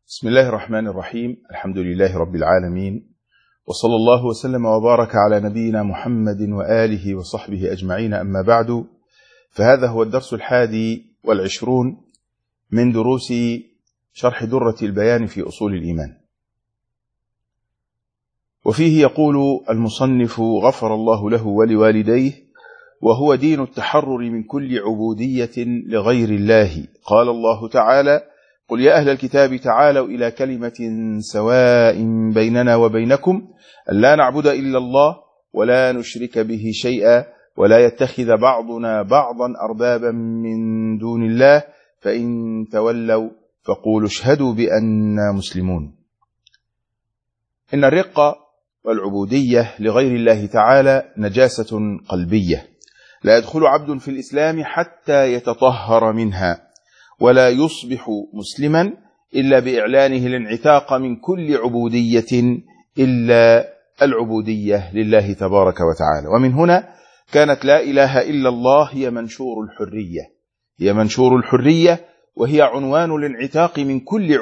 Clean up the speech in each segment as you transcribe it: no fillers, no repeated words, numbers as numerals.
بسم الله الرحمن الرحيم. الحمد لله رب العالمين، وصلى الله وسلم وبارك على نبينا محمد وآله وصحبه أجمعين، أما بعد، فهذا هو الدرس 21 من دروس شرح درة البيان في أصول الإيمان. وفيه يقول المصنف غفر الله له ولوالديه: وهو دين التحرر من كل عبودية لغير الله. قال الله تعالى: قل يا أهل الكتاب تعالوا إلى كلمة سواء بيننا وبينكم ألا نعبد إلا الله ولا نشرك به شيئا ولا يتخذ بعضنا بعضا أربابا من دون الله فإن تولوا فقولوا اشهدوا بأننا مسلمون. إن الرق والعبودية لغير الله تعالى نجاسة قلبية، لا يدخل عبد في الإسلام حتى يتطهر منها، ولا يصبح مسلما إلا بإعلانه الانعتاق من كل عبودية إلا العبودية لله تبارك وتعالى. ومن هنا كانت لا إله إلا الله هي منشور الحرية، وهي عنوان الانعتاق من كل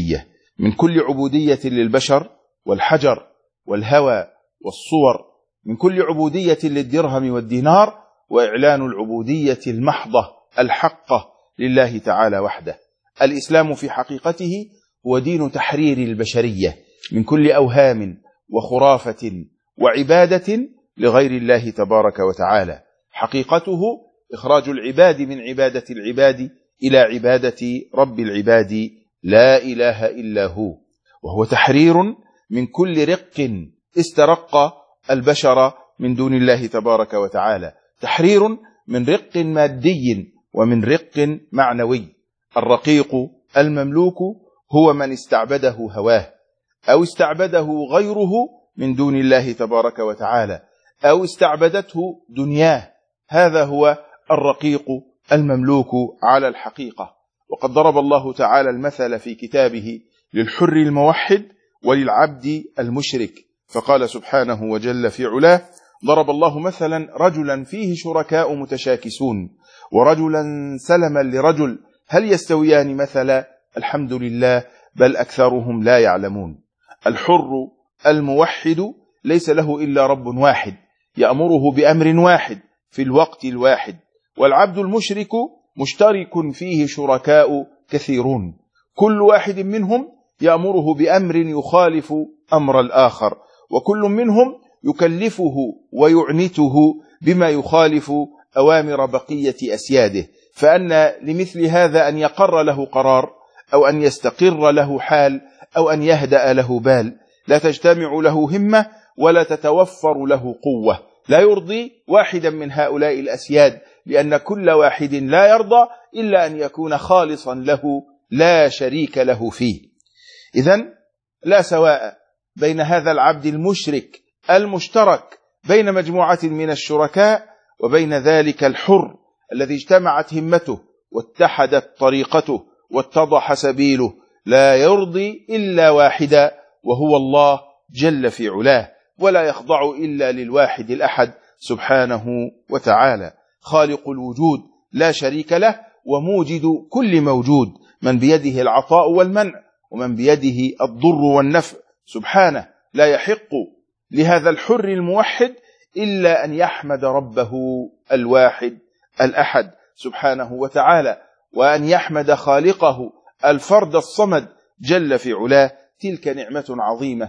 عبودية للبشر والحجر والهوى والصور، من كل عبودية للدرهم والدينار، وإعلان العبودية المحضة الحقة لله تعالى وحده. الإسلام في حقيقته هو دين تحرير البشرية من كل أوهام وخرافة وعبادة لغير الله تبارك وتعالى. حقيقته إخراج العباد من عبادة العباد إلى عبادة رب العباد لا إله إلا هو، وهو تحرير من كل رق استرق البشر من دون الله تبارك وتعالى، تحرير من رق مادي ومن رق معنوي. الرقيق المملوك هو من استعبده هواه أو استعبده غيره من دون الله تبارك وتعالى، أو استعبدته دنياه، هذا هو الرقيق المملوك على الحقيقة. وقد ضرب الله تعالى المثل في كتابه للحر الموحد وللعبد المشرك، فقال سبحانه وجل في علاه: ضرب الله مثلا رجلا فيه شركاء متشاكسون ورجلا سلما لرجل هل يستويان مثلا الحمد لله بل أكثرهم لا يعلمون. الحر الموحد ليس له إلا رب واحد يأمره بأمر واحد في الوقت الواحد، والعبد المشرك مشترك فيه شركاء كثيرون، كل واحد منهم يأمره بأمر يخالف أمر الآخر، وكل منهم يكلفه ويعنته بما يخالف أوامر بقية أسياده، فأن لمثل هذا أن يقر له قرار، أو أن يستقر له حال، أو أن يهدأ له بال، لا تجتمع له همة ولا تتوفر له قوة، لا يرضي واحدا من هؤلاء الأسياد، لأن كل واحد لا يرضى إلا أن يكون خالصا له لا شريك له فيه. إذن لا سواء بين هذا العبد المشرك المشترك بين مجموعة من الشركاء وبين ذلك الحر الذي اجتمعت همته واتحدت طريقته واتضح سبيله، لا يرضي إلا واحدا وهو الله جل في علاه، ولا يخضع إلا للواحد الأحد سبحانه وتعالى، خالق الوجود لا شريك له وموجد كل موجود، من بيده العطاء والمنع ومن بيده الضر والنفع سبحانه. لا يحق لهذا الحر الموحد إلا أن يحمد ربه الواحد الأحد سبحانه وتعالى، وأن يحمد خالقه الفرد الصمد جل في علاه. تلك نعمة عظيمة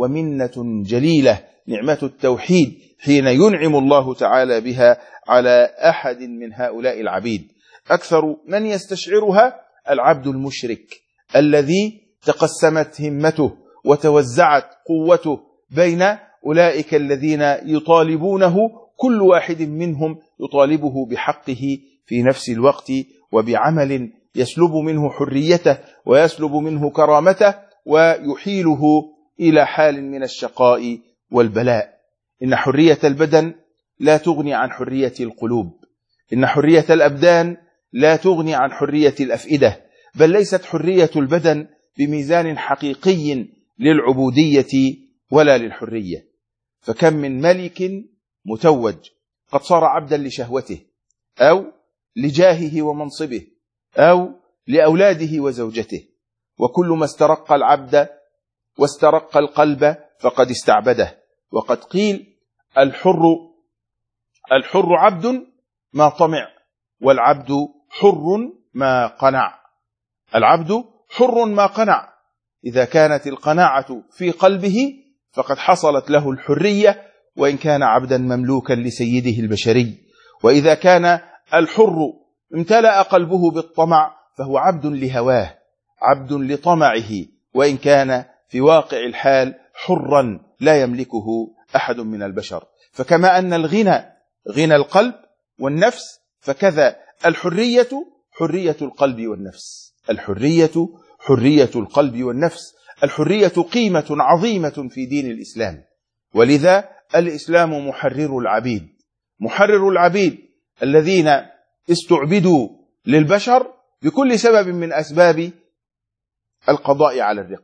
ومنة جليلة، نعمة التوحيد، حين ينعم الله تعالى بها على أحد من هؤلاء العبيد. أكثر من يستشعرها العبد المشرك الذي تقسمت همته وتوزعت قوته بين أولئك الذين يطالبونه، كل واحد منهم يطالبه بحقه في نفس الوقت، وبعمل يسلب منه حريته ويسلب منه كرامته ويحيله إلى حال من الشقاء والبلاء. إن حرية البدن لا تغني عن حرية القلوب، إن حرية الأبدان لا تغني عن حرية الأفئدة، بل ليست حرية البدن بميزان حقيقي للعبودية ولا للحرية. فكم من ملك متوج قد صار عبدا لشهوته أو لجاهه ومنصبه أو لأولاده وزوجته، وكل ما استرق العبد واسترق القلب فقد استعبده. وقد قيل الحر عبد ما طمع، والعبد حر ما قنع. العبد حر ما قنع، إذا كانت القناعة في قلبه فقد حصلت له الحرية، وإن كان عبدا مملوكا لسيده البشري. وإذا كان الحر امتلأ قلبه بالطمع فهو عبد لهواه، عبد لطمعه، وإن كان في واقع الحال حرا لا يملكه أحد من البشر. فكما أن الغنى غنى القلب والنفس، فكذا الحرية حرية القلب والنفس. الحرية حرية القلب والنفس. الحرية قيمة عظيمة في دين الإسلام، ولذا الإسلام محرر العبيد، محرر العبيد الذين استعبدوا للبشر بكل سبب من أسباب القضاء على الرق،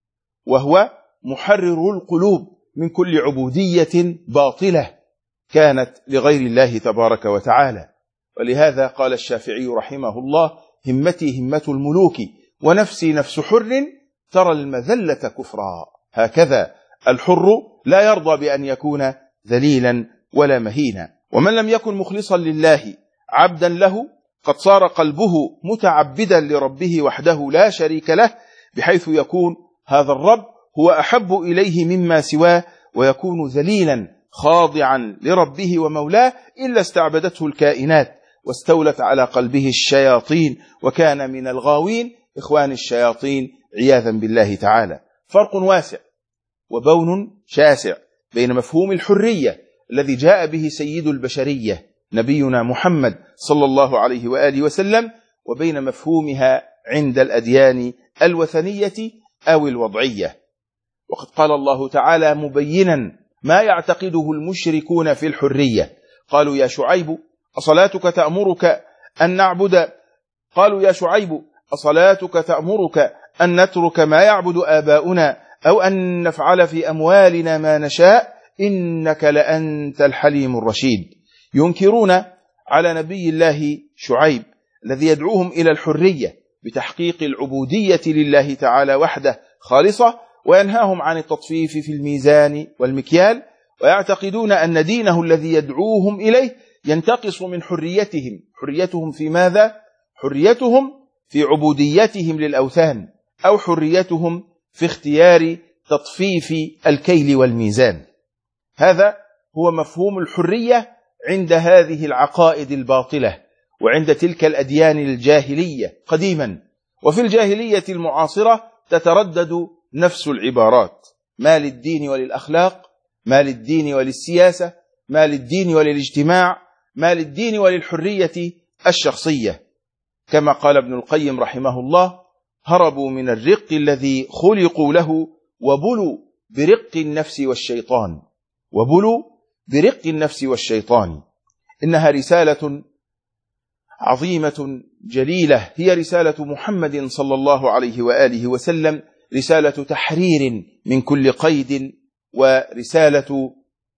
وهو محرر القلوب من كل عبودية باطلة كانت لغير الله تبارك وتعالى. ولهذا قال الشافعي رحمه الله: همتي همة الملوك ونفسي نفس حر ترى المذلة كفرا. هكذا الحر لا يرضى بأن يكون ذليلا ولا مهينا. ومن لم يكن مخلصا لله عبدا له قد صار قلبه متعبدا لربه وحده لا شريك له، بحيث يكون هذا الرب هو أحب إليه مما سواه، ويكون ذليلا خاضعا لربه ومولاه، إلا استعبدته الكائنات واستولت على قلبه الشياطين، وكان من الغاوين إخوان الشياطين عياذا بالله تعالى. فرق واسع وبون شاسع بين مفهوم الحرية الذي جاء به سيد البشرية نبينا محمد صلى الله عليه وآله وسلم، وبين مفهومها عند الأديان الوثنية أو الوضعية. وقد قال الله تعالى مبينا ما يعتقده المشركون في الحرية: قالوا يا شعيب أصلاتك تأمرك أن نعبد قالوا يا شعيب أصلاتك تأمرك أن نترك ما يعبد آباؤنا أو أن نفعل في أموالنا ما نشاء إنك لأنت الحليم الرشيد. ينكرون على نبي الله شعيب الذي يدعوهم إلى الحرية بتحقيق العبودية لله تعالى وحده خالصة، وينهاهم عن التطفيف في الميزان والمكيال، ويعتقدون أن دينه الذي يدعوهم إليه ينتقص من حريتهم. حريتهم في ماذا؟ حريتهم في عبوديتهم للأوثان، أو حريتهم في اختيار تطفيف الكيل والميزان. هذا هو مفهوم الحرية عند هذه العقائد الباطلة وعند تلك الأديان الجاهلية قديما. وفي الجاهلية المعاصرة تتردد نفس العبارات: ما للدين وللأخلاق، ما للدين وللسياسة، ما للدين وللاجتماع، ما للدين وللحرية الشخصية. كما قال ابن القيم رحمه الله: هربوا من الرق الذي خلقوا له وبلوا برق النفس والشيطان. وبلوا برق النفس والشيطان. إنها رسالة عظيمة جليلة، هي رسالة محمد صلى الله عليه وآله وسلم، رسالة تحرير من كل قيد، ورسالة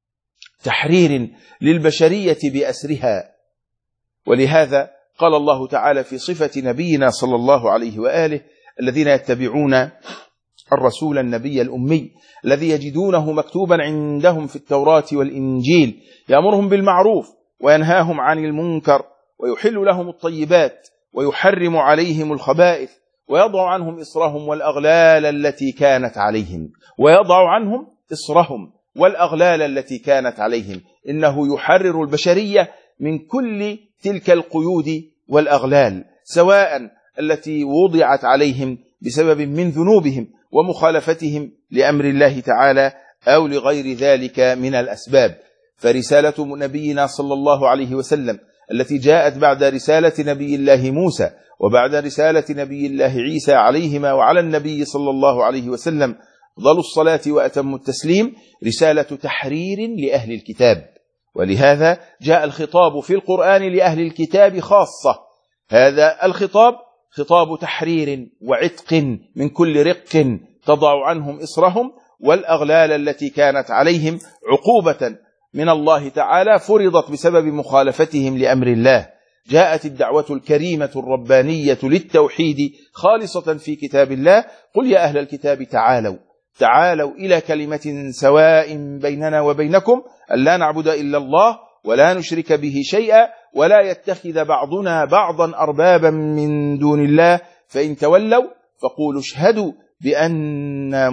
تحرير للبشرية بأسرها. ولهذا قال الله تعالى في صفة نبينا صلى الله عليه وآله: الذين يتبعون الرسول النبي الأمي الذي يجدونه مكتوبا عندهم في التوراة والإنجيل يأمرهم بالمعروف وينهاهم عن المنكر ويحل لهم الطيبات ويحرم عليهم الخبائث ويضع عنهم إصرهم والأغلال التي كانت عليهم. ويضع عنهم إصرهم والأغلال التي كانت عليهم. إنه يحرر البشرية من كل تلك القيود والأغلال، سواء التي وضعت عليهم بسبب من ذنوبهم ومخالفتهم لأمر الله تعالى أو لغير ذلك من الأسباب. فرسالة نبينا صلى الله عليه وسلم التي جاءت بعد رسالة نبي الله موسى وبعد رسالة نبي الله عيسى عليهما وعلى النبي صلى الله عليه وسلم أفضل الصلاة وأتم التسليم، رسالة تحرير لأهل الكتاب. ولهذا جاء الخطاب في القرآن لأهل الكتاب خاصة. هذا الخطاب خطاب تحرير وعتق من كل رق تضع عنهم إصرهم والأغلال التي كانت عليهم، عقوبة من الله تعالى فرضت بسبب مخالفتهم لأمر الله. جاءت الدعوة الكريمة الربانية للتوحيد خالصة في كتاب الله. قل يا أهل الكتاب تعالوا إلى كلمة سواء بيننا وبينكم ألا نعبد إلا الله ولا نشرك به شيئا ولا يتخذ بعضنا بعضا أربابا من دون الله فإن تولوا فقولوا اشهدوا بأننا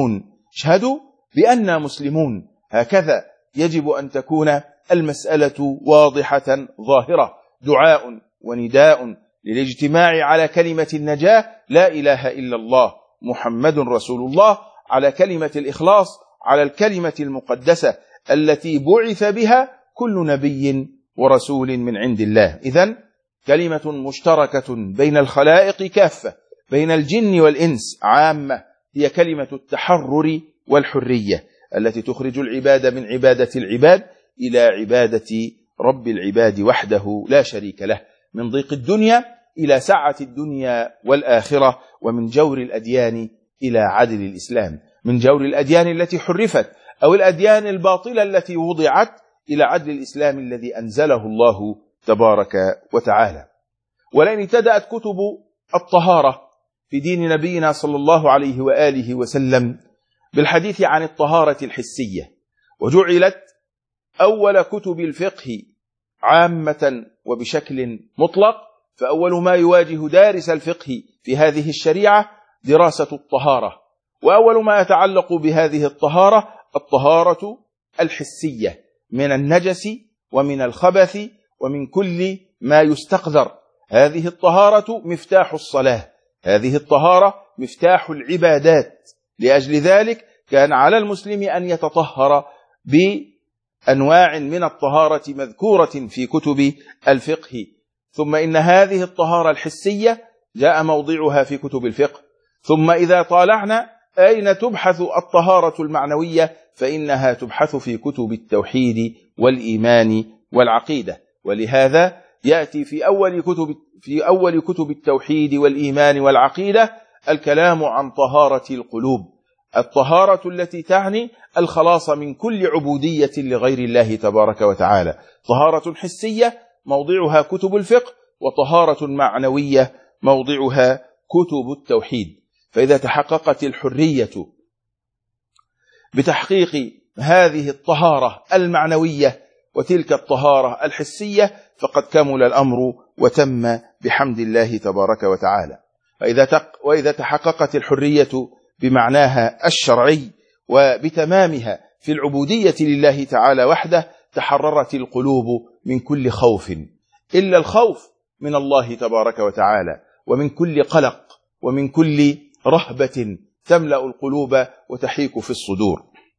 مسلمون. هكذا يجب أن تكون المسألة واضحة ظاهرة، دعاء ونداء للاجتماع على كلمة النجاة لا إله إلا الله محمد رسول الله، على كلمة الإخلاص، على الكلمة المقدسة التي بعث بها كل نبي ورسول من عند الله. إذن كلمة مشتركة بين الخلائق كافة، بين الجن والإنس عامة، هي كلمة التحرر والحرية التي تخرج العباد من عبادة العباد إلى عبادة رب العباد وحده لا شريك له، من ضيق الدنيا إلى سعة الدنيا والآخرة، ومن جور الأديان إلى عدل الإسلام، من جور الأديان التي حرفت أو الأديان الباطلة التي وضعت إلى عدل الإسلام الذي أنزله الله تبارك وتعالى. ولئن ابتدأت كتب الطهارة في دين نبينا صلى الله عليه وآله وسلم بالحديث عن الطهارة الحسية، وجعلت أول كتب الفقه عامة وبشكل مطلق، فأول ما يواجه دارس الفقه في هذه الشريعة دراسة الطهارة، وأول ما يتعلق بهذه الطهارة الحسية من النجس ومن الخبث ومن كل ما يستقذر. هذه الطهارة مفتاح الصلاة، هذه الطهارة مفتاح العبادات. لأجل ذلك كان على المسلم أن يتطهر بأنواع من الطهارة مذكورة في كتب الفقه. ثم إن هذه الطهارة الحسية جاء موضعها في كتب الفقه. ثم إذا طالعنا أين تبحث الطهارة المعنوية، فإنها تبحث في كتب التوحيد والإيمان والعقيدة. ولهذا يأتي في أول كتب التوحيد والإيمان والعقيدة الكلام عن طهارة القلوب، الطهارة التي تعني الخلاص من كل عبودية لغير الله تبارك وتعالى. طهارة حسية موضعها كتب الفقه، وطهارة معنوية موضعها كتب التوحيد. فإذا تحققت الحرية بتحقيق هذه الطهارة المعنوية وتلك الطهارة الحسية فقد كمل الأمر وتم بحمد الله تبارك وتعالى. وإذا تحققت الحرية بمعناها الشرعي وبتمامها في العبودية لله تعالى وحده تحررت القلوب من كل خوف إلا الخوف من الله تبارك وتعالى، ومن كل قلق ومن كل رهبة تملأ القلوب وتحيك في الصدور.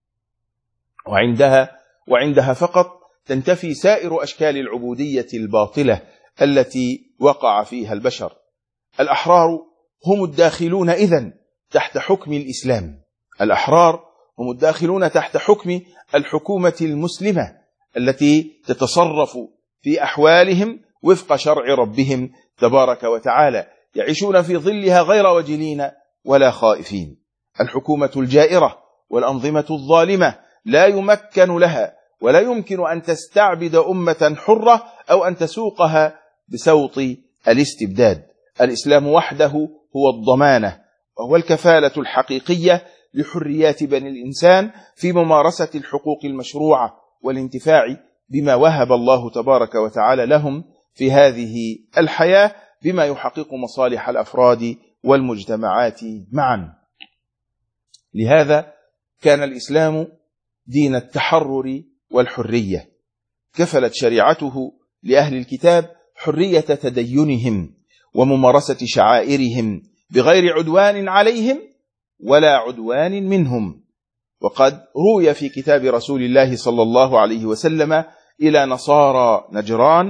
وعندها فقط تنتفي سائر أشكال العبودية الباطلة التي وقع فيها البشر. الأحرار هم الداخلون إذن تحت حكم الإسلام، الأحرار هم الداخلون تحت حكم الحكومة المسلمة التي تتصرف في أحوالهم وفق شرع ربهم تبارك وتعالى، يعيشون في ظلها غير وجلين ولا خائفين. الحكومة الجائرة والأنظمة الظالمة لا يمكن لها ولا يمكن أن تستعبد أمة حرة أو أن تسوقها بسوط الاستبداد. الإسلام وحده هو الضمانة وهو الكفالة الحقيقية لحريات بني الإنسان في ممارسة الحقوق المشروعة والانتفاع بما وهب الله تبارك وتعالى لهم في هذه الحياة بما يحقق مصالح الأفراد والمجتمعات معا. لهذا كان الإسلام دين التحرر والحرية، كفلت شريعته لأهل الكتاب حرية تدينهم وممارسة شعائرهم بغير عدوان عليهم ولا عدوان منهم. وقد روي في كتاب رسول الله صلى الله عليه وسلم إلى نصارى نجران،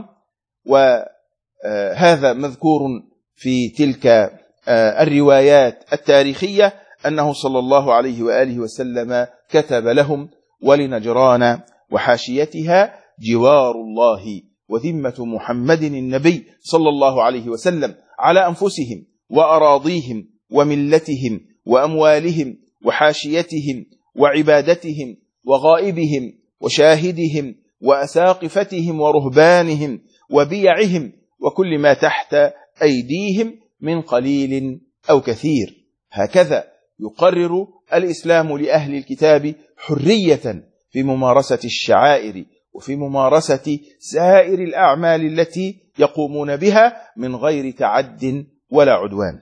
وهذا مذكور في تلك الروايات التاريخية أنه صلى الله عليه وآله وسلم كتب لهم: ولنجران وحاشيتها جوار الله وذمة محمد النبي صلى الله عليه وسلم على أنفسهم وأراضيهم وملتهم وأموالهم وحاشيتهم وعبادتهم وغائبهم وشاهدهم وأساقفتهم ورهبانهم وبيعهم وكل ما تحت أيديهم من قليل أو كثير. هكذا يقرر الإسلام لأهل الكتاب حرية في ممارسة الشعائر وفي ممارسة سائر الأعمال التي يقومون بها من غير تعد ولا عدوان.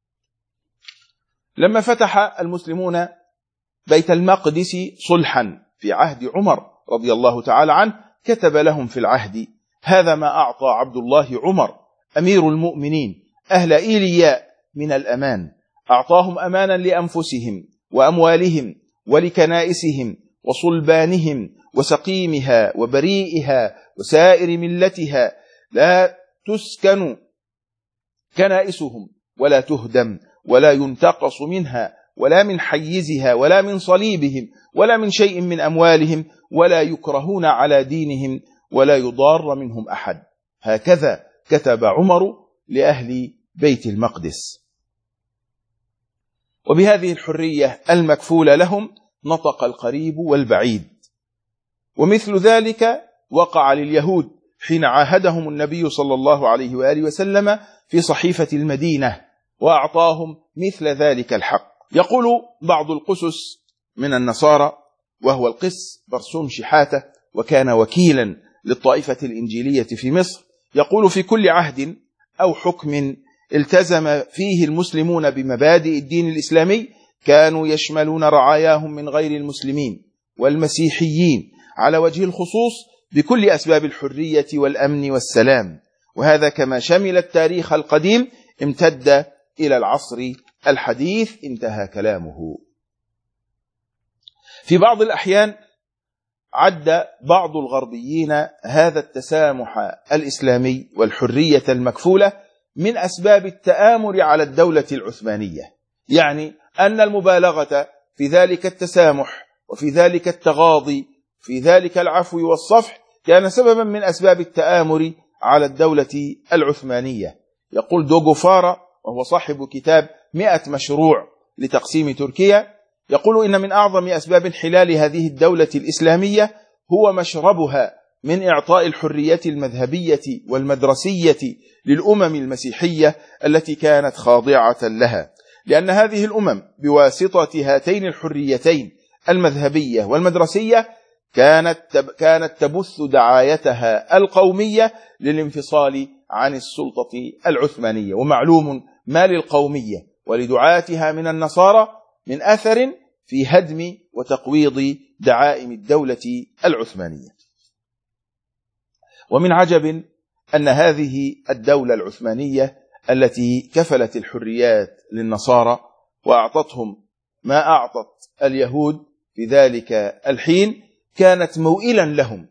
لما فتح المسلمون بيت المقدس صلحا في عهد عمر رضي الله تعالى عنه، كتب لهم في العهد: هذا ما أعطى عبد الله عمر أمير المؤمنين أهل إيلياء من الأمان، أعطاهم أمانا لأنفسهم وأموالهم ولكنائسهم وصلبانهم وسقيمها وبريئها وسائر ملتها، لا تسكن كنائسهم ولا تهدم ولا ينتقص منها ولا من حيزها ولا من صليبهم ولا من شيء من أموالهم، ولا يكرهون على دينهم ولا يضار منهم أحد. هكذا كتب عمر لأهل بيت المقدس. وبهذه الحرية المكفولة لهم نطق القريب والبعيد. ومثل ذلك وقع لليهود حين عاهدهم النبي صلى الله عليه وآله وسلم في صحيفة المدينة وأعطاهم مثل ذلك الحق. يقول بعض القسس من النصارى، وهو القس برسوم شحاتة وكان وكيلا للطائفة الإنجيلية في مصر، يقول: في كل عهد أو حكم التزم فيه المسلمون بمبادئ الدين الإسلامي كانوا يشملون رعاياهم من غير المسلمين والمسيحيين على وجه الخصوص بكل أسباب الحرية والأمن والسلام، وهذا كما شمل التاريخ القديم امتد إلى العصر الحديث. انتهى كلامه. في بعض الأحيان عد بعض الغربيين هذا التسامح الإسلامي والحرية المكفولة من أسباب التآمر على الدولة العثمانية، يعني أن المبالغة في ذلك التسامح وفي ذلك التغاضي في ذلك العفو والصفح كان سببا من أسباب التآمر على الدولة العثمانية. يقول دوغو فارا، وهو صاحب كتاب 100 مشروع لتقسيم تركيا، يقول: إن من أعظم أسباب انحلال هذه الدولة الإسلامية هو مشربها من إعطاء الحرية المذهبية والمدرسية للأمم المسيحية التي كانت خاضعة لها، لأن هذه الأمم بواسطة هاتين الحريتين المذهبية والمدرسية كانت تبث دعايتها القومية للانفصال عن السلطة العثمانية. ومعلوم ما للقومية ولدعاتها من النصارى من أثر في هدم وتقويض دعائم الدولة العثمانية. ومن عجب أن هذه الدولة العثمانية التي كفلت الحريات للنصارى وأعطتهم ما أعطت اليهود في ذلك الحين كانت موئلا لهم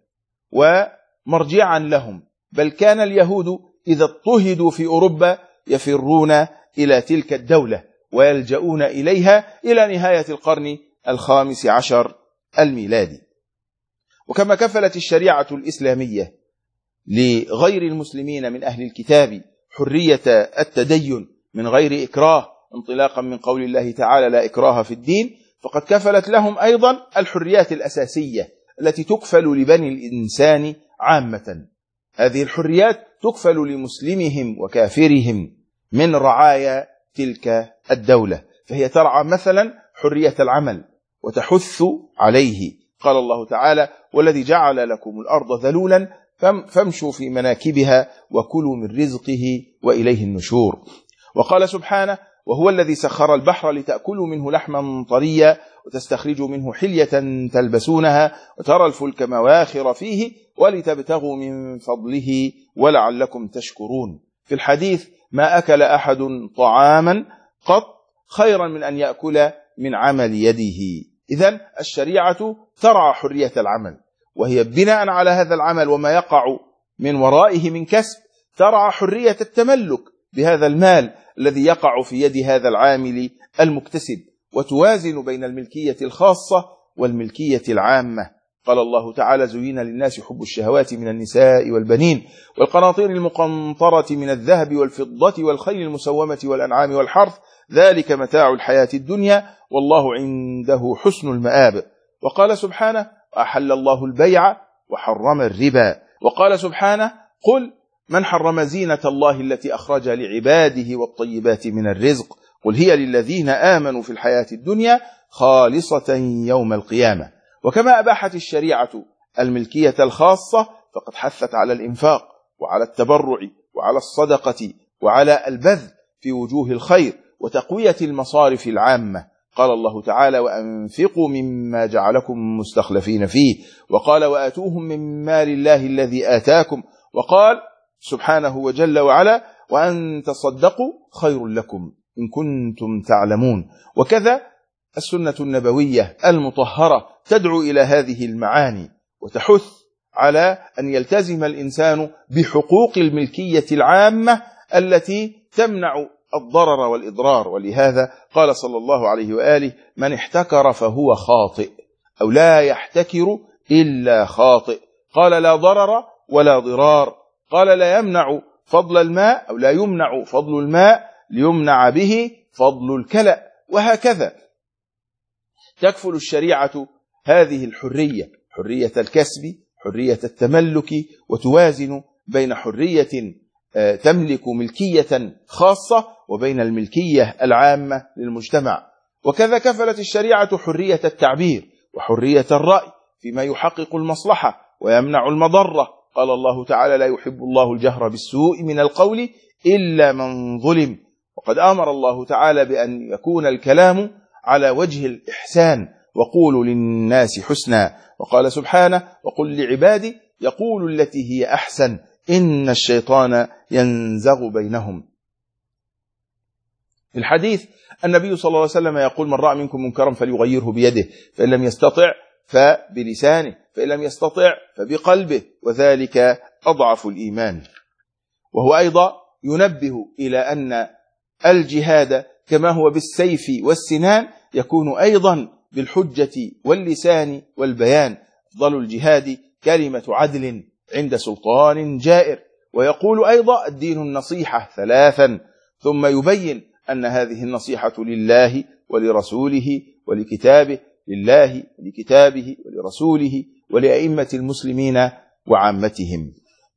ومرجعا لهم، بل كان اليهود إذا اضطهدوا في أوروبا يفرون إلى تلك الدولة ويلجؤون إليها إلى نهاية القرن 15 الميلادي. وكما كفلت الشريعة الإسلامية لغير المسلمين من أهل الكتاب حرية التدين من غير إكراه انطلاقا من قول الله تعالى: لا إكراه في الدين، فقد كفلت لهم أيضا الحريات الأساسية التي تكفل لبني الإنسان عامة. هذه الحريات تكفل لمسلمهم وكافرهم من رعايا تلك الدولة، فهي ترعى مثلا حرية العمل وتحث عليه. قال الله تعالى: والذي جعل لكم الأرض ذلولا فامشوا في مناكبها وكلوا من رزقه وإليه النشور. وقال سبحانه: وهو الذي سخر البحر لتأكلوا منه لحما طريا وتستخرجوا منه حلية تلبسونها وترى الفلك مواخر فيه ولتبتغوا من فضله ولعلكم تشكرون. في الحديث: ما أكل أحد طعاما قط خيرا من أن يأكل من عمل يده. إذن الشريعة ترعى حرية العمل، وهي بناء على هذا العمل وما يقع من ورائه من كسب ترعى حرية التملك بهذا المال الذي يقع في يد هذا العامل المكتسب، وتوازن بين الملكية الخاصة والملكية العامة. قال الله تعالى: زين للناس حب الشهوات من النساء والبنين والقناطير المقنطرة من الذهب والفضة والخيل المسومة والأنعام والحرث ذلك متاع الحياة الدنيا والله عنده حسن المآب. وقال سبحانه: أحل الله البيع وحرم الربا. وقال سبحانه: قل من حرم زينة الله التي أخرج لعباده والطيبات من الرزق قل هي للذين آمنوا في الحياة الدنيا خالصة يوم القيامة. وكما أباحت الشريعة الملكية الخاصة فقد حثت على الإنفاق وعلى التبرع وعلى الصدقة وعلى البذل في وجوه الخير وتقوية المصارف العامة. قال الله تعالى وأنفقوا مما جعلكم مستخلفين فيه، وقال وآتوهم من مال الله الذي آتاكم، وقال سبحانه وجل وعلا وأن تصدقوا خير لكم إن كنتم تعلمون. وكذا السنة النبوية المطهرة تدعو إلى هذه المعاني وتحث على أن يلتزم الإنسان بحقوق الملكية العامة التي تمنع الضرر والإضرار. ولهذا قال صلى الله عليه وآله من احتكر فهو خاطئ، أو لا يحتكر إلا خاطئ. قال لا ضرر ولا ضرار. قال لا يمنع فضل الماء، أو لا يمنع فضل الماء ليمنع به فضل الكلأ. وهكذا تكفل الشريعة هذه الحرية، حرية الكسب، حرية التملك، وتوازن بين حرية تملك ملكية خاصة وبين الملكية العامة للمجتمع. وكذا كفلت الشريعة حرية التعبير وحرية الرأي فيما يحقق المصلحة ويمنع المضرة. قال الله تعالى لا يحب الله الجهر بالسوء من القول إلا من ظلم. وقد أمر الله تعالى بأن يكون الكلام على وجه الإحسان وقولوا للناس حسنا. وقال سبحانه وقل لعبادي يقول التي هي أحسن إن الشيطان ينزغ بينهم. في الحديث النبي صلى الله عليه وسلم يقول من رأى منكم منكرا فليغيره بيده، فإن لم يستطع فبلسانه، فإن لم يستطع فبقلبه، وذلك أضعف الإيمان. وهو أيضا ينبه إلى أن الجهاد كما هو بالسيف والسنان يكون أيضا بالحجة واللسان والبيان. أفضل الجهاد كلمة عدل عند سلطان جائر. ويقول أيضا الدين النصيحة ثلاثا، ثم يبين أن هذه النصيحة لله ولرسوله ولكتابه، لله ولكتابه ولرسوله ولأئمة المسلمين وعامتهم.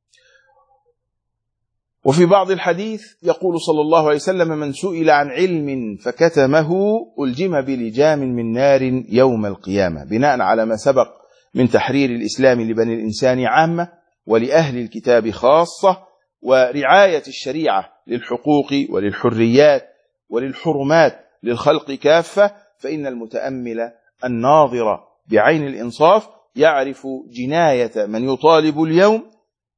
وفي بعض الحديث يقول صلى الله عليه وسلم من سئل عن علم فكتمه ألجم بلجام من نار يوم القيامة، بناء على ما سبق من تحرير الإسلام لبني الإنسان عامة ولأهل الكتاب خاصة، ورعاية الشريعة للحقوق وللحريات وللحرمات للخلق كافة. فإن المتأمل الناظر بعين الإنصاف يعرف جناية من يطالب اليوم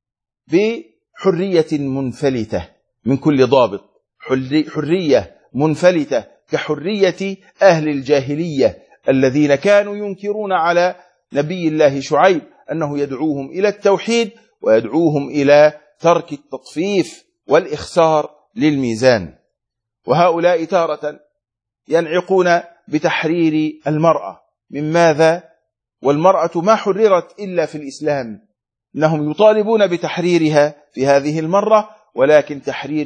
بحرية منفلتة من كل ضابط، حرية منفلتة كحرية أهل الجاهلية الذين كانوا ينكرون على نبي الله شعيب أنه يدعوهم إلى التوحيد ويدعوهم إلى ترك التطفيف والإخسار للميزان. وهؤلاء تارة ينعقون بتحرير المرأة. من ماذا؟ والمرأة ما حررت إلا في الإسلام. إنهم يطالبون بتحريرها في هذه المرة، ولكن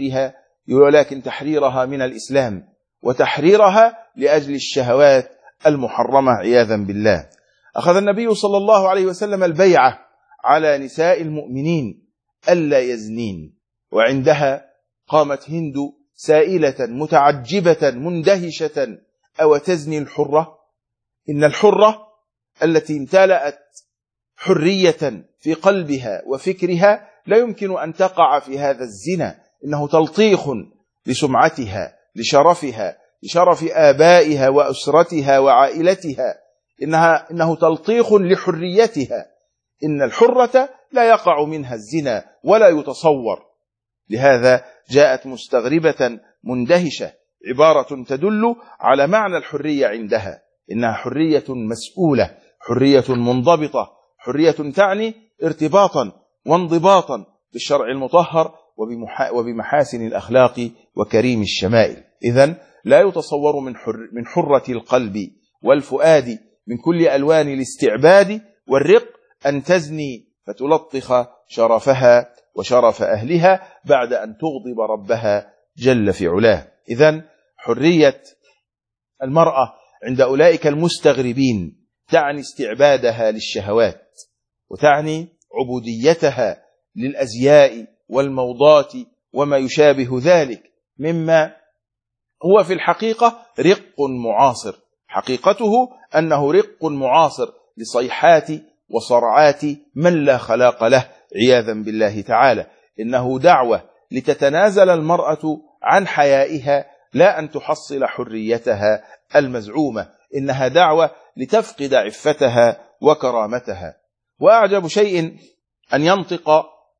تحريرها من الإسلام، وتحريرها لأجل الشهوات المحرمة عياذا بالله. أخذ النبي صلى الله عليه وسلم البيعة على نساء المؤمنين ألا يزنين، وعندها قامت هند سائلة متعجبة مندهشة أو تزني الحرة؟ إن الحرة التي امتلأت حرية في قلبها وفكرها لا يمكن أن تقع في هذا الزنا. إنه تلطيخ لسمعتها، لشرفها، لشرف آبائها وأسرتها وعائلتها. إنه تلطيخ لحريتها. إن الحرة لا يقع منها الزنا ولا يتصور. لهذا جاءت مستغربة مندهشة، عبارة تدل على معنى الحرية عندها. إنها حرية مسؤولة، حرية منضبطة، حرية تعني ارتباطا وانضباطا بالشرع المطهر وبمحاسن الأخلاق وكريم الشمائل. إذن لا يتصور من حرة القلب والفؤاد من كل ألوان الاستعباد والرق أن تزني فتلطخ شرفها وشرف أهلها بعد أن تغضب ربها جل في علاه. إذن حرية المرأة عند أولئك المستغربين تعني استعبادها للشهوات، وتعني عبوديتها للأزياء والموضات وما يشابه ذلك مما هو في الحقيقة رق معاصر. حقيقته أنه رق معاصر لصيحات وصرعات من لا خلاق له عياذا بالله تعالى. إنه دعوة لتتنازل المرأة عن حيائها لا أن تحصل حريتها المزعومة، إنها دعوة لتفقد عفتها وكرامتها. وأعجب شيء أن ينطق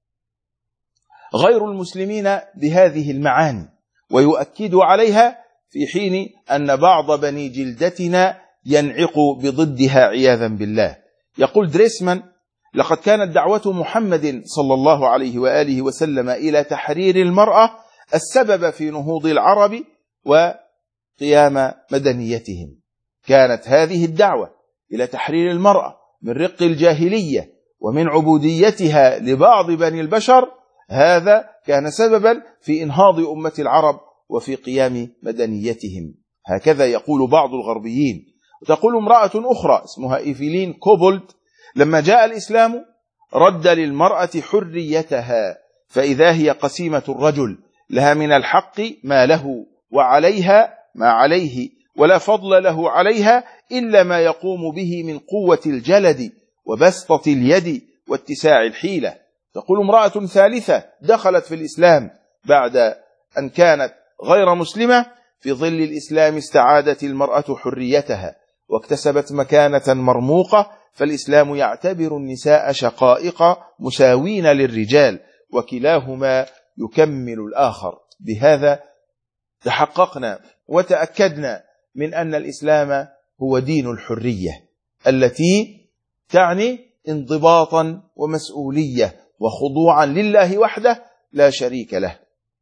غير المسلمين بهذه المعاني ويؤكدوا عليها في حين أن بعض بني جلدتنا ينعق بضدها عياذا بالله. يقول دريسمان: لقد كانت دعوة محمد صلى الله عليه وآله وسلم إلى تحرير المرأة السبب في نهوض العرب وقيام مدنيتهم. كانت هذه الدعوة إلى تحرير المرأة من رق الجاهلية ومن عبوديتها لبعض بني البشر، هذا كان سببا في إنهاض أمة العرب وفي قيام مدنيتهم. هكذا يقول بعض الغربيين. وتقول امرأة أخرى اسمها إيفيلين كوبولد: لما جاء الإسلام رد للمرأة حريتها، فإذا هي قسيمة الرجل، لها من الحق ما له وعليها ما عليه، ولا فضل له عليها إلا ما يقوم به من قوة الجلد وبسطة اليد واتساع الحيلة. تقول امرأة ثالثة دخلت في الإسلام بعد أن كانت غير مسلمة: في ظل الإسلام استعادت المرأة حريتها واكتسبت مكانة مرموقة، فالإسلام يعتبر النساء شقائق مساوين للرجال وكلاهما يكمل الآخر. بهذا تحققنا وتأكدنا من أن الإسلام هو دين الحرية التي تعني انضباطا ومسؤولية وخضوعا لله وحده لا شريك له.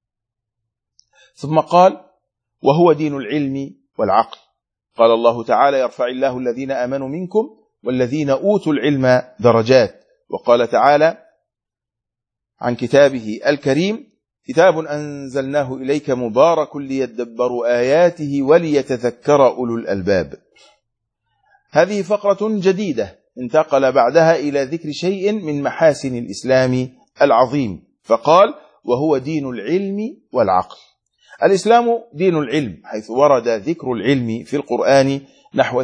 ثم قال: وهو دين العلم والعقل. قال الله تعالى: يرفع الله الذين آمنوا منكم والذين أوتوا العلم درجات. وقال تعالى عن كتابه الكريم: كتاب أنزلناه إليك مبارك ليدبروا آياته وليتذكر أولو الألباب. هذه فقرة جديدة انتقل بعدها إلى ذكر شيء من محاسن الإسلام العظيم، فقال: وهو دين العلم والعقل. الإسلام دين العلم، حيث ورد ذكر العلم في القرآن نحو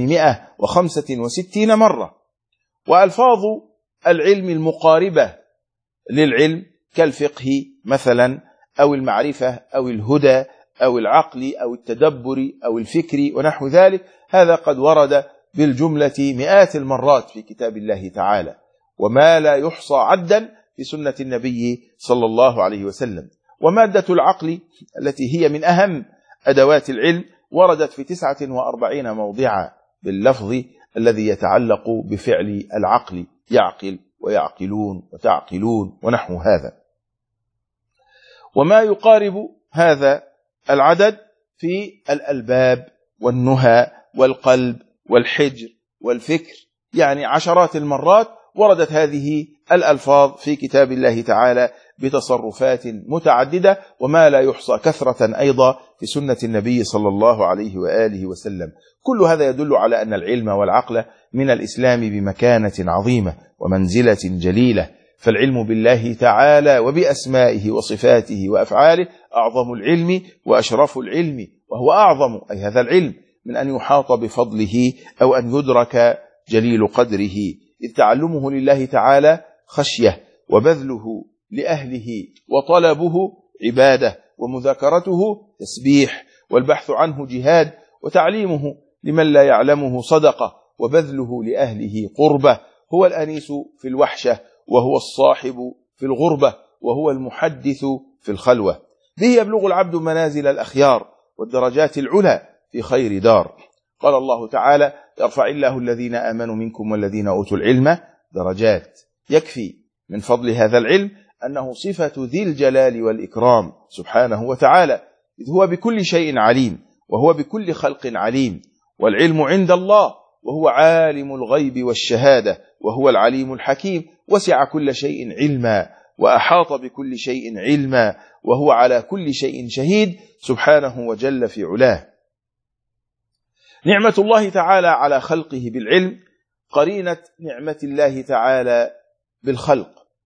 865 مرة، وألفاظ العلم المقاربة للعلم كالفقه مثلا، أو المعرفة أو الهدى أو العقل أو التدبر أو الفكر ونحو ذلك، هذا قد ورد بالجملة مئات المرات في كتاب الله تعالى، وما لا يحصى عدا في سنة النبي صلى الله عليه وسلم. ومادة العقل التي هي من أهم أدوات العلم وردت في 49 موضعا باللفظ الذي يتعلق بفعل العقل: يعقل ويعقلون وتعقلون ونحو هذا. وما يقارب هذا العدد في الألباب والنهى والقلب والحجر والفكر، يعني عشرات المرات وردت هذه الألفاظ في كتاب الله تعالى بتصرفات متعددة، وما لا يحصى كثرة أيضا في سنة النبي صلى الله عليه وآله وسلم. كل هذا يدل على أن العلم والعقل من الإسلام بمكانة عظيمة ومنزلة جليلة. فالعلم بالله تعالى وبأسمائه وصفاته وأفعاله أعظم العلم وأشرف العلم، وهو أعظم أي هذا العلم من أن يحاط بفضله أو أن يدرك جليل قدره، إذ تعلمه لله تعالى خشية، وبذله لأهله وطلبه عبادة، ومذاكرته تسبيح، والبحث عنه جهاد، وتعليمه لمن لا يعلمه صدقة، وبذله لأهله قربة. هو الأنيس في الوحشة، وهو الصاحب في الغربة، وهو المحدث في الخلوة. به يبلغ العبد منازل الأخيار والدرجات العلى في خير دار. قال الله تعالى: يرفع الله الذين آمنوا منكم والذين أوتوا العلم درجات. يكفي من فضل هذا العلم أنه صفة ذي الجلال والإكرام سبحانه وتعالى، إذ هو بكل شيء عليم، وهو بكل خلق عليم. والعلم عند الله، وهو عالم الغيب والشهادة، وهو العليم الحكيم، وسع كل شيء علما وأحاط بكل شيء علما، وهو على كل شيء شهيد سبحانه وجل في علاه. نعمة الله تعالى على خلقه بالعلم قرينة نعمة الله تعالى بالخلق،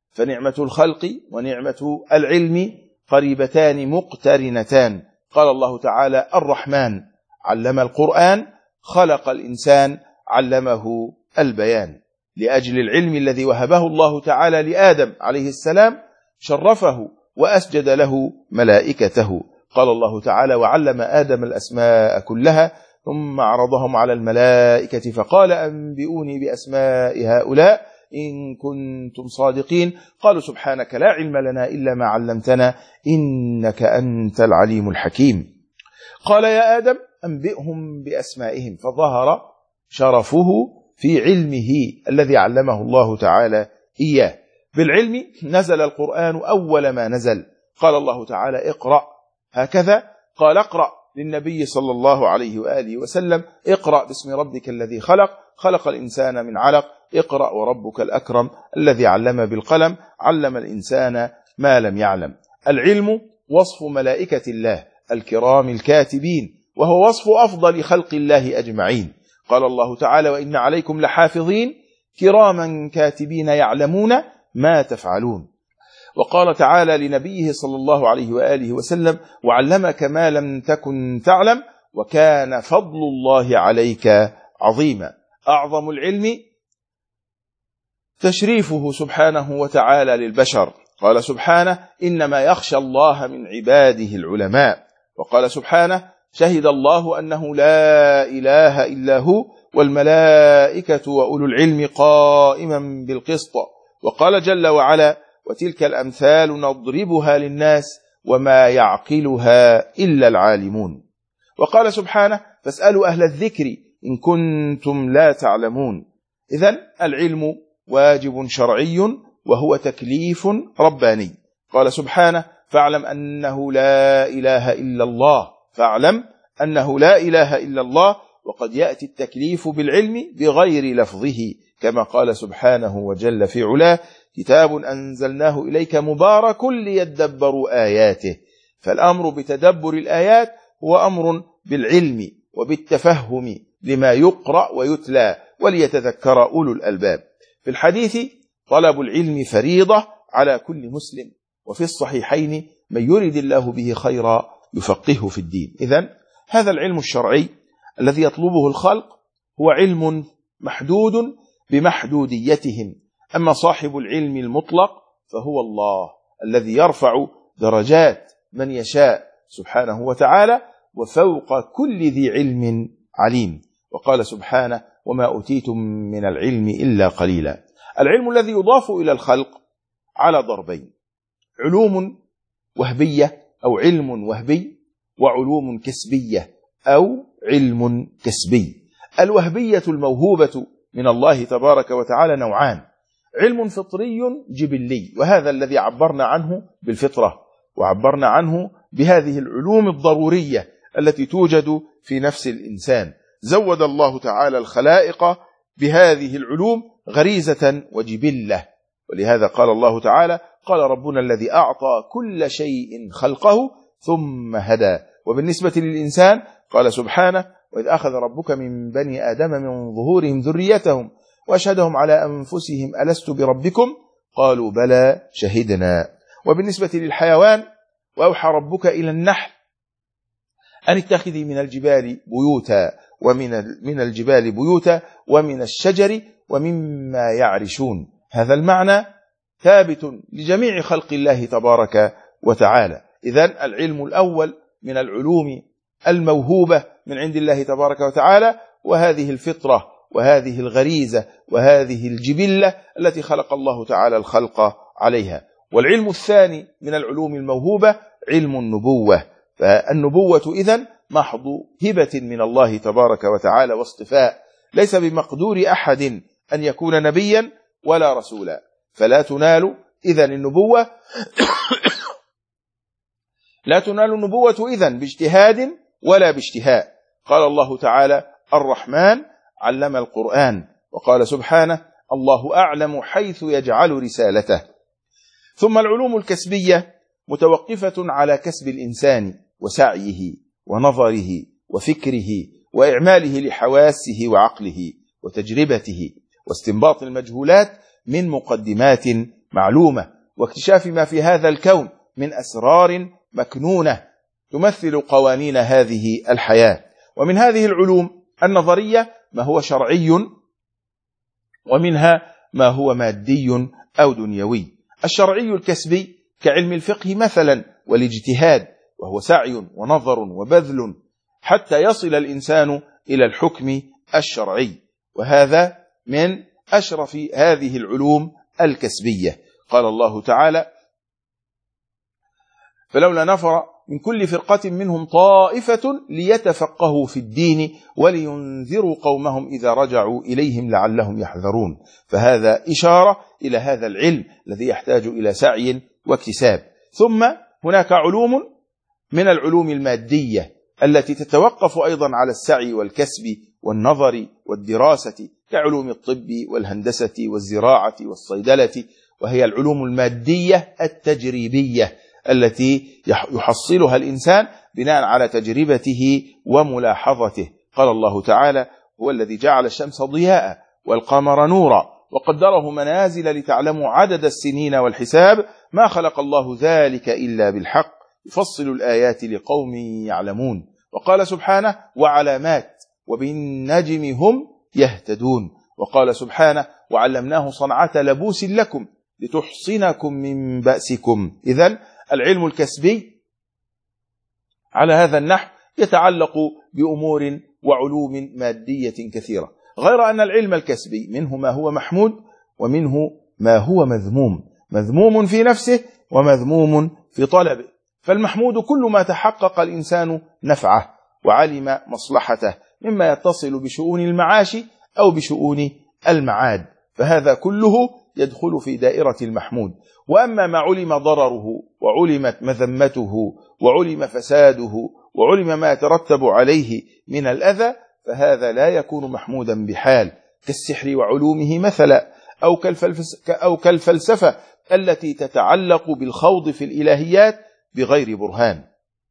فنعمة الخلق ونعمة العلم قريبتان مقترنتان. قال الله تعالى: الرحمن علم القرآن خلق الإنسان علمه البيان. لأجل العلم الذي وهبه الله تعالى لآدم عليه السلام شرفه وأسجد له ملائكته. قال الله تعالى: وعلم آدم الأسماء كلها ثم عرضهم على الملائكة فقال: أنبئوني بأسماء هؤلاء إن كنتم صادقين. قالوا: سبحانك لا علم لنا إلا ما علمتنا إنك أنت العليم الحكيم. قال: يا آدم أنبئهم بأسمائهم، فظهر شرفه في علمه الذي علمه الله تعالى إياه. بالعلم نزل القرآن أول ما نزل. قال الله تعالى: اقرأ. هكذا قال: اقرأ للنبي صلى الله عليه وآله وسلم: اقرأ باسم ربك الذي خلق، خلق الإنسان من علق، اقرأ وربك الأكرم الذي علم بالقلم، علم الإنسان ما لم يعلم. العلم وصف ملائكة الله الكرام الكاتبين، وهو وصف أفضل خلق الله أجمعين. قال الله تعالى: وإن عليكم لحافظين كراما كاتبين يعلمون ما تفعلون. وقال تعالى لنبيه صلى الله عليه وآله وسلم: وعلمك ما لم تكن تعلم وكان فضل الله عليك عظيما. أعظم العلم تشريفه سبحانه وتعالى للبشر. قال سبحانه: إنما يخشى الله من عباده العلماء. وقال سبحانه: شهد الله أنه لا إله إلا هو والملائكة وأولو العلم قائما بالقسط. وقال جل وعلا: وتلك الأمثال نضربها للناس وما يعقلها إلا العالمون. وقال سبحانه: فاسألوا أهل الذكر إن كنتم لا تعلمون. إذن العلم واجب شرعي وهو تكليف رباني. قال سبحانه: فاعلم أنه لا إله إلا الله، فاعلم أنه لا إله إلا الله. وقد يأتي التكليف بالعلم بغير لفظه، كما قال سبحانه وجل في علاه: كتاب أنزلناه إليك مبارك ليدبروا آياته. فالأمر بتدبر الآيات هو أمر بالعلم وبالتفهم لما يقرأ ويتلى وليتذكر أولو الألباب. في الحديث: طلب العلم فريضة على كل مسلم، وفي الصحيحين: من يرد الله به خيرا يفقهه في الدين. إذن هذا العلم الشرعي الذي يطلبه الخلق هو علم محدود بمحدوديتهم. أما صاحب العلم المطلق فهو الله الذي يرفع درجات من يشاء سبحانه وتعالى، وفوق كل ذي علم عليم. وقال سبحانه: وما أوتيتم من العلم إلا قليلا. العلم الذي يضاف إلى الخلق على ضربين: علوم وهبية أو علم وهبي، وعلوم كسبية أو علم كسبي. الوهبية الموهوبة من الله تبارك وتعالى نوعان: علم فطري جبلي، وهذا الذي عبرنا عنه بالفطرة، وعبرنا عنه بهذه العلوم الضرورية التي توجد في نفس الإنسان. زود الله تعالى الخلائق بهذه العلوم غريزة وجبلة، ولهذا قال الله تعالى: قال ربنا الذي أعطى كل شيء خلقه ثم هدى. وبالنسبة للإنسان قال سبحانه: وإذ أخذ ربك من بني آدم من ظهورهم ذريتهم وأشهدهم على أنفسهم ألست بربكم قالوا بلى شهدنا. وبالنسبة للحيوان: وأوحى ربك إلى النحل أن اتخذي من الجبال بيوتا ومن الجبال بيوتا ومن الشجر ومما يعرشون. هذا المعنى ثابت لجميع خلق الله تبارك وتعالى. إذن العلم الأول من العلوم الموهوبة من عند الله تبارك وتعالى، وهذه الفطرة وهذه الغريزة وهذه الجبلة التي خلق الله تعالى الخلق عليها. والعلم الثاني من العلوم الموهوبة علم النبوة. فالنبوة إذن محض هبة من الله تبارك وتعالى واصطفاء، ليس بمقدور أحد أن يكون نبيا ولا رسولا، فلا تنال إذن النبوة لا تنال النبوة إذن باجتهاد ولا باشتهاء. قال الله تعالى: الرحمن علم القرآن. وقال سبحانه: الله أعلم حيث يجعل رسالته. ثم العلوم الكسبية متوقفة على كسب الإنسان وسعيه ونظره وفكره وإعماله لحواسه وعقله وتجربته واستنباط المجهولات من مقدمات معلومة، واكتشاف ما في هذا الكون من أسرار مكنونة تمثل قوانين هذه الحياة. ومن هذه العلوم النظرية ما هو شرعي، ومنها ما هو مادي أو دنيوي. الشرعي الكسبي كعلم الفقه مثلا والاجتهاد، وهو سعي ونظر وبذل حتى يصل الإنسان إلى الحكم الشرعي، وهذا من أشرف هذه العلوم الكسبية. قال الله تعالى: فلولا نفر من كل فرقة منهم طائفة ليتفقهوا في الدين ولينذروا قومهم إذا رجعوا إليهم لعلهم يحذرون. فهذا إشارة إلى هذا العلم الذي يحتاج إلى سعي واكتساب. ثم هناك علوم من العلوم المادية التي تتوقف أيضا على السعي والكسب والنظر والدراسة، كعلوم الطب والهندسة والزراعة والصيدلة، وهي العلوم المادية التجريبية التي يحصلها الإنسان بناء على تجربته وملاحظته. قال الله تعالى: هو الذي جعل الشمس ضياء والقمر نورا وقدره منازل لتعلموا عدد السنين والحساب ما خلق الله ذلك إلا بالحق يفصل الآيات لقوم يعلمون. وقال سبحانه: وعلامات وبالنجم هم يهتدون. وقال سبحانه: وعلمناه صنعة لبوس لكم لتحصنكم من بأسكم. إذن العلم الكسبي على هذا النحو يتعلق بأمور وعلوم مادية كثيرة، غير أن العلم الكسبي منه ما هو محمود ومنه ما هو مذموم، مذموم في نفسه ومذموم في طلبه. فالمحمود كل ما تحقق الإنسان نفعه وعلم مصلحته مما يتصل بشؤون المعاش أو بشؤون المعاد، فهذا كله يدخل في دائرة المحمود. وأما ما علم ضرره وعلمت مذمته وعلم فساده وعلم ما يترتب عليه من الأذى فهذا لا يكون محمودا بحال، كالسحر وعلومه مثلا، أو كالفلسفة التي تتعلق بالخوض في الإلهيات بغير برهان.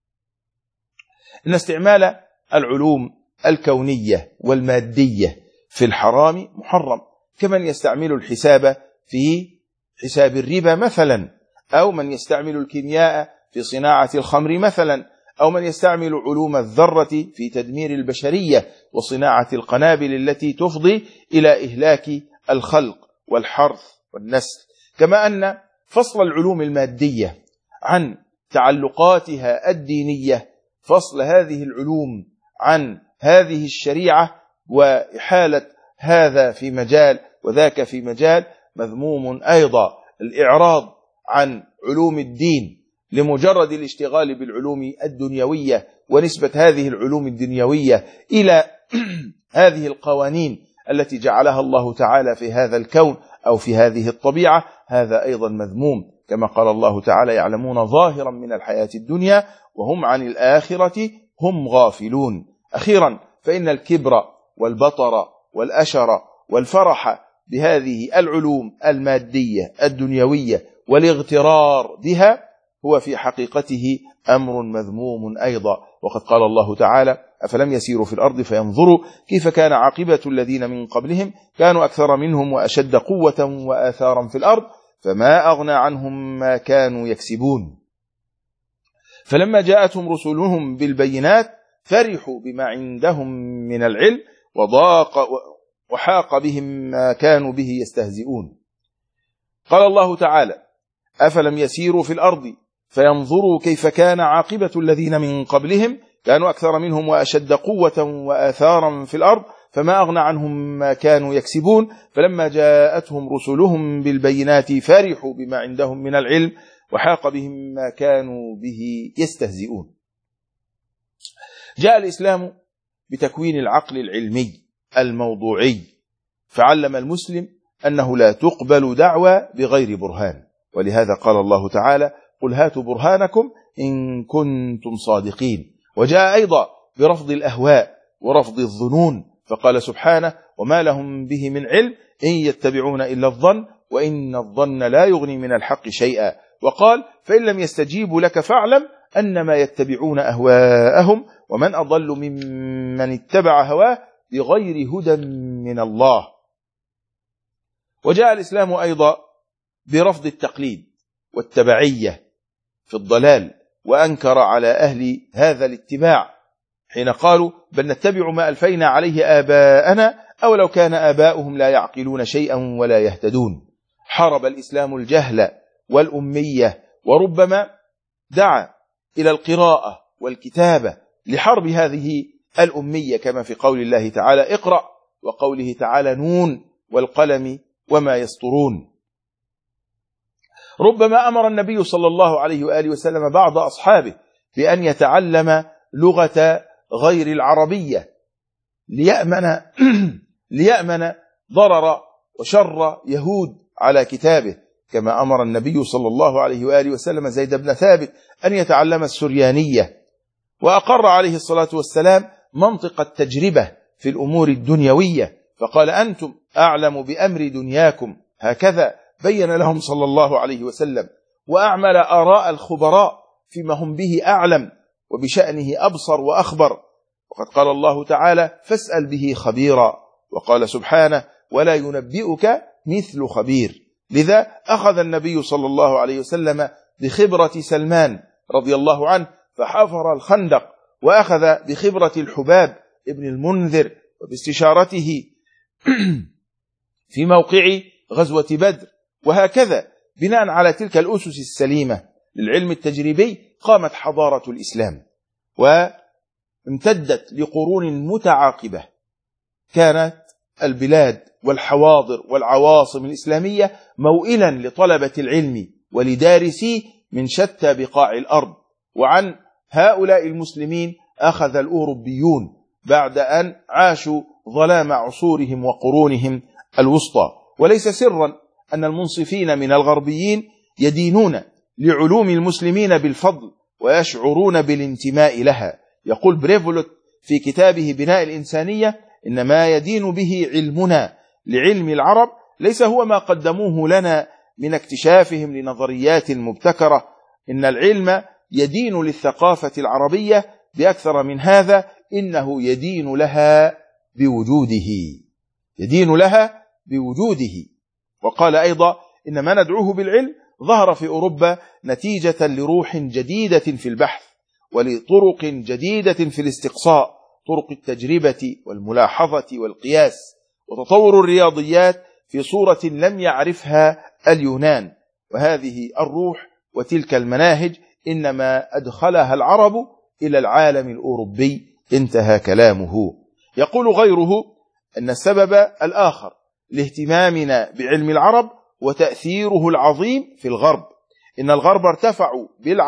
إن استعمال العلوم الكونية والمادية في الحرام محرم، كمن يستعمل الحساب في حساب الربا مثلا، أو من يستعمل الكيمياء في صناعة الخمر مثلا، أو من يستعمل علوم الذرة في تدمير البشرية وصناعة القنابل التي تفضي إلى إهلاك الخلق والحرث والنسل. كما أن فصل العلوم المادية عن تعلقاتها الدينية، فصل هذه العلوم عن هذه الشريعة وإحالة هذا في مجال وذاك في مجال، مذموم أيضا. الإعراض عن علوم الدين لمجرد الاشتغال بالعلوم الدنيوية ونسبة هذه العلوم الدنيوية إلى هذه القوانين التي جعلها الله تعالى في هذا الكون أو في هذه الطبيعة، هذا أيضا مذموم. كما قال الله تعالى: يعلمون ظاهرا من الحياة الدنيا وهم عن الآخرة هم غافلون. أخيرا، فإن الكبر والبطر والأشر والفرح بهذه العلوم المادية الدنيوية والاغترار بها هو في حقيقته أمر مذموم أيضا. وقد قال الله تعالى: أفلم يسيروا في الأرض فينظروا كيف كان عاقبة الذين من قبلهم كانوا أكثر منهم وأشد قوة وآثارا في الأرض فما أغنى عنهم ما كانوا يكسبون. فلما جاءتهم رسلهم بالبينات فرحوا بما عندهم من العلم وحاق بهم ما كانوا به يستهزئون. قال الله تعالى: أفلم يسيروا في الأرض فينظروا كيف كان عاقبة الذين من قبلهم كانوا أكثر منهم وأشد قوة وآثارا في الأرض فما أغنى عنهم ما كانوا يكسبون. فلما جاءتهم رسلهم بالبينات فرحوا بما عندهم من العلم وحاق بهم ما كانوا به يستهزئون. جاء الإسلام بتكوين العقل العلمي الموضوعي، فعلم المسلم أنه لا تقبل دعوى بغير برهان، ولهذا قال الله تعالى: قل هاتوا برهانكم إن كنتم صادقين. وجاء أيضا برفض الأهواء ورفض الظنون، فقال سبحانه: وما لهم به من علم إن يتبعون إلا الظن وإن الظن لا يغني من الحق شيئا. وقال: فإن لم يستجيبوا لك فاعلم أنما يتبعون أهواءهم ومن أضل ممن اتبع هواه بغير هدى من الله. وجاء الإسلام أيضا برفض التقليد والتبعية في الضلال، وأنكر على أهل هذا الاتباع حين قالوا بل نتبع ما ألفينا عليه آباءنا أولو كان آباؤهم لا يعقلون شيئا ولا يهتدون. حارب الإسلام الجهل والأمية، وربما دعا إلى القراءة والكتابة لحرب هذه الأمية، كما في قول الله تعالى اقرأ، وقوله تعالى نون والقلم وما يسطرون. ربما أمر النبي صلى الله عليه وآله وسلم بعض أصحابه بأن يتعلم لغة غير العربية ليأمن ضرر وشر يهود على كتابه، كما أمر النبي صلى الله عليه وآله وسلم زيد بن ثابت أن يتعلم السريانية، وأقر عليه الصلاة والسلام منطق التجربة في الأمور الدنيوية، فقال أنتم أعلم بأمر دنياكم، هكذا بين لهم صلى الله عليه وسلم، وأعمل آراء الخبراء فيما هم به أعلم وبشأنه أبصر وأخبر. وقد قال الله تعالى فاسأل به خبيرا، وقال سبحانه ولا ينبئك مثل خبير. لذا أخذ النبي صلى الله عليه وسلم بخبرة سلمان رضي الله عنه فحفر الخندق، وأخذ بخبرة الحباب ابن المنذر وباستشارته في موقع غزوة بدر. وهكذا بناء على تلك الأسس السليمة للعلم التجريبي قامت حضارة الإسلام، وامتدت لقرون متعاقبة. كانت البلاد والحواضر والعواصم الإسلامية موئلا لطلبة العلم ولدارسيه من شتى بقاع الأرض، وعن هؤلاء المسلمين أخذ الأوروبيون بعد أن عاشوا ظلام عصورهم وقرونهم الوسطى. وليس سرا أن المنصفين من الغربيين يدينون لعلوم المسلمين بالفضل ويشعرون بالانتماء لها. يقول بريفولوت في كتابه بناء الإنسانية إن ما يدين به علمنا لعلم العرب ليس هو ما قدموه لنا من اكتشافهم لنظريات مبتكرة، إن العلم يدين للثقافة العربية بأكثر من هذا، إنه يدين لها بوجوده. وقال أيضا إن ما ندعوه بالعلم ظهر في أوروبا نتيجة لروح جديدة في البحث ولطرق جديدة في الاستقصاء، طرق التجربة والملاحظة والقياس، وتطور الرياضيات في صورة لم يعرفها اليونان. وهذه الروح وتلك المناهج إنما أدخلها العرب إلى العالم الأوروبي. انتهى كلامه. يقول غيره أن السبب الآخر لاهتمامنا بعلم العرب وتأثيره العظيم في الغرب. إن الغرب ارتفعوا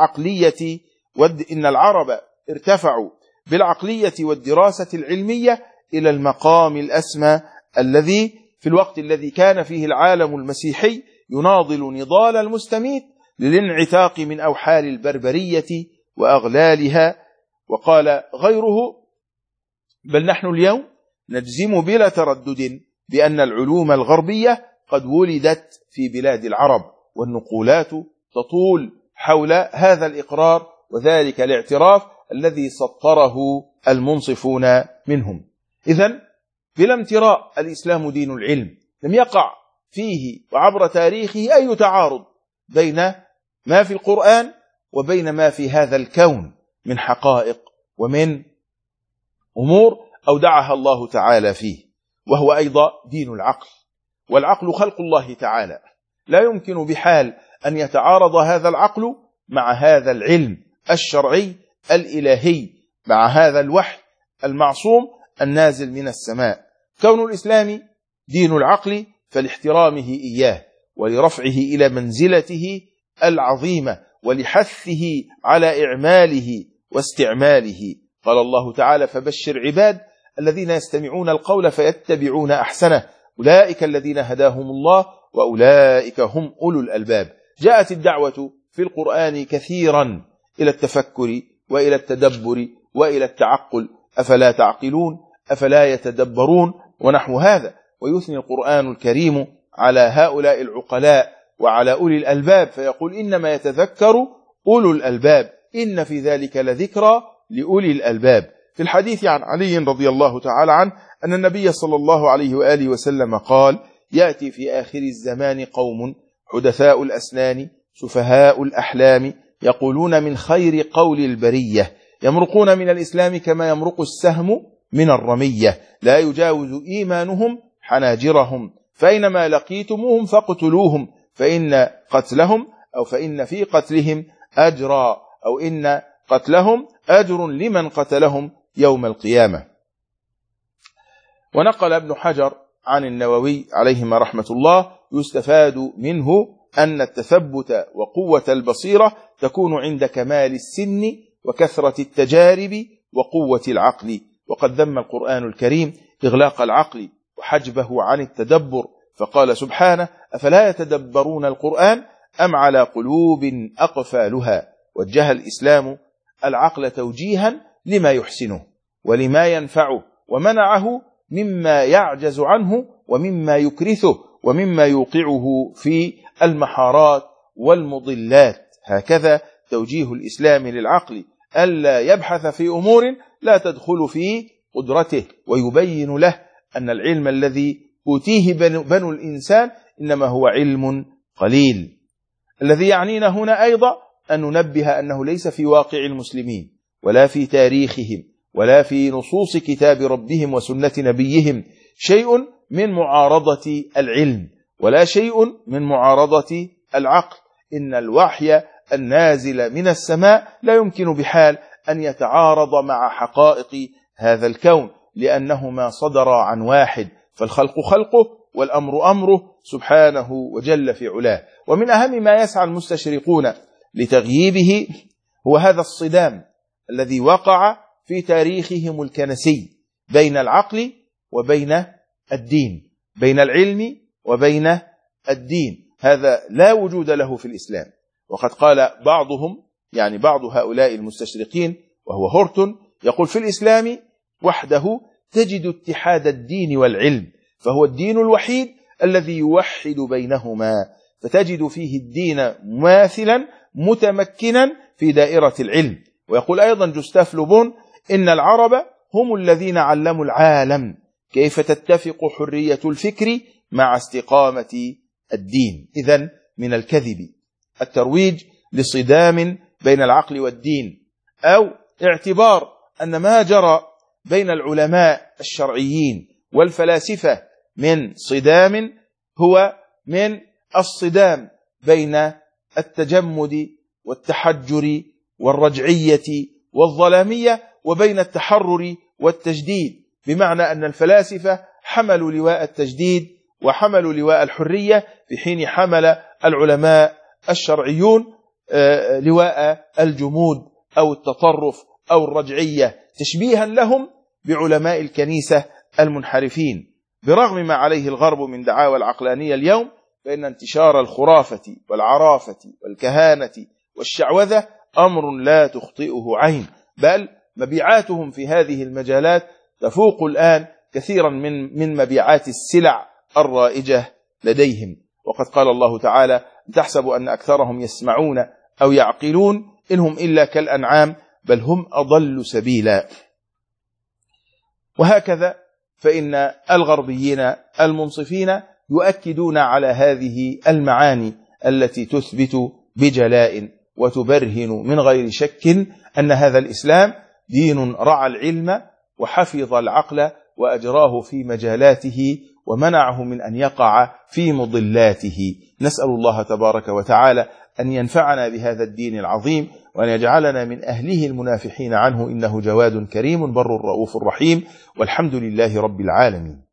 بالعقلية والدراسة العلمية إلى المقام الأسمى الذي في الوقت الذي كان فيه العالم المسيحي يناضل نضال المستميت للانعتاق من أوحال البربرية وأغلالها. وقال غيره بل نحن اليوم نجزم بلا تردد بأن العلوم الغربية قد ولدت في بلاد العرب، والنقولات تطول حول هذا الإقرار وذلك الاعتراف الذي سطره المنصفون منهم. إذن بلا امتراء الإسلام دين العلم، لم يقع فيه وعبر تاريخه أي تعارض بين ما في القرآن وبين ما في هذا الكون من حقائق ومن أمور أودعها الله تعالى فيه، وهو أيضا دين العقل. والعقل خلق الله تعالى، لا يمكن بحال أن يتعارض هذا العقل مع هذا العلم الشرعي الإلهي، مع هذا الوحي المعصوم النازل من السماء. كون الإسلام دين العقل فلاحترامه إياه ولرفعه إلى منزلته العظيمة ولحثه على إعماله واستعماله. قال الله تعالى فبشر عباد الذين يستمعون القول فيتبعون أحسنه أولئك الذين هداهم الله وأولئك هم أولو الألباب. جاءت الدعوة في القرآن كثيرا إلى التفكر وإلى التدبر وإلى التعقل، أفلا تعقلون أفلا يتدبرون ونحو هذا. ويثني القرآن الكريم على هؤلاء العقلاء وعلى أولي الألباب فيقول إنما يتذكر أولو الألباب، إن في ذلك لذكرى لأولي الألباب. في الحديث عن علي رضي الله تعالى عنه أن النبي صلى الله عليه وآله وسلم قال يأتي في آخر الزمان قوم حدثاء الأسنان سفهاء الأحلام، يقولون من خير قول البرية، يمرقون من الإسلام كما يمرق السهم من الرمية، لا يجاوز إيمانهم حناجرهم، فإنما لقيتموهم فاقتلوهم، فإن في قتلهم أجرا، أو إن قتلهم أجر لمن قتلهم يوم القيامة. ونقل ابن حجر عن النووي عليهما رحمة الله: يستفاد منه أن التثبت وقوة البصيرة تكون عند كمال السن وكثرة التجارب وقوة العقل. وقد ذم القرآن الكريم إغلاق العقل وحجبه عن التدبر، فقال سبحانه: أفلا يتدبرون القرآن أم على قلوب أقفالها. وجه الإسلام العقل توجيها لما يحسنه ولما ينفعه، ومنعه مما يعجز عنه ومما يكرثه ومما يوقعه في المحارات والمضلات. هكذا توجيه الإسلام للعقل ألا يبحث في أمور لا تدخل في قدرته، ويبين له أن العلم الذي أوتيه بنو الإنسان إنما هو علم قليل. الذي يعنينا هنا أيضا أن ننبه أنه ليس في واقع المسلمين ولا في تاريخهم ولا في نصوص كتاب ربهم وسنة نبيهم شيء من معارضة العلم ولا شيء من معارضة العقل. إن الوحي النازل من السماء لا يمكن بحال أن يتعارض مع حقائق هذا الكون، لأنهما صدرا عن واحد، فالخلق خلقه والأمر أمره سبحانه وجل في علاه. ومن أهم ما يسعى المستشرقون لتغييبه هو هذا الصدام الذي وقع في تاريخهم الكنسي بين العقل وبين الدين، بين العلم وبين الدين. هذا لا وجود له في الإسلام. وقد قال بعضهم، يعني بعض هؤلاء المستشرقين وهو هورتون، يقول: في الإسلام وحده تجد اتحاد الدين والعلم، فهو الدين الوحيد الذي يوحد بينهما، فتجد فيه الدين مماثلا متمكنا في دائرة العلم. ويقول أيضا جوستاف لوبون: إن العرب هم الذين علموا العالم كيف تتفق حرية الفكر مع استقامة الدين. إذن من الكذب الترويج لصدام بين العقل والدين، أو اعتبار أن ما جرى بين العلماء الشرعيين والفلاسفة من صدام هو من الصدام بين التجمد والتحجر والرجعية والظلامية وبين التحرر والتجديد، بمعنى أن الفلاسفة حملوا لواء التجديد وحملوا لواء الحرية، في حين حمل العلماء الشرعيون لواء الجمود أو التطرف أو الرجعية، تشبيها لهم بعلماء الكنيسة المنحرفين. برغم ما عليه الغرب من دعاوى العقلانية اليوم، فإن انتشار الخرافة والعرافة والكهانة والشعوذة أمر لا تخطئه عين، بل مبيعاتهم في هذه المجالات تفوق الآن كثيرا من مبيعات السلع الرائجة لديهم. وقد قال الله تعالى: تحسب أن أكثرهم يسمعون أو يعقلون إنهم إلا كالأنعام بل هم أضل سبيلا. وهكذا فإن الغربيين المنصفين يؤكدون على هذه المعاني التي تثبت بجلاء وتبرهن من غير شك أن هذا الإسلام دين رعى العلم وحفظ العقل وأجراه في مجالاته ومنعه من أن يقع في مضلاته. نسأل الله تبارك وتعالى أن ينفعنا بهذا الدين العظيم، وأن يجعلنا من أهله المنافحين عنه، إنه جواد كريم بر رؤوف رحيم، والحمد لله رب العالمين.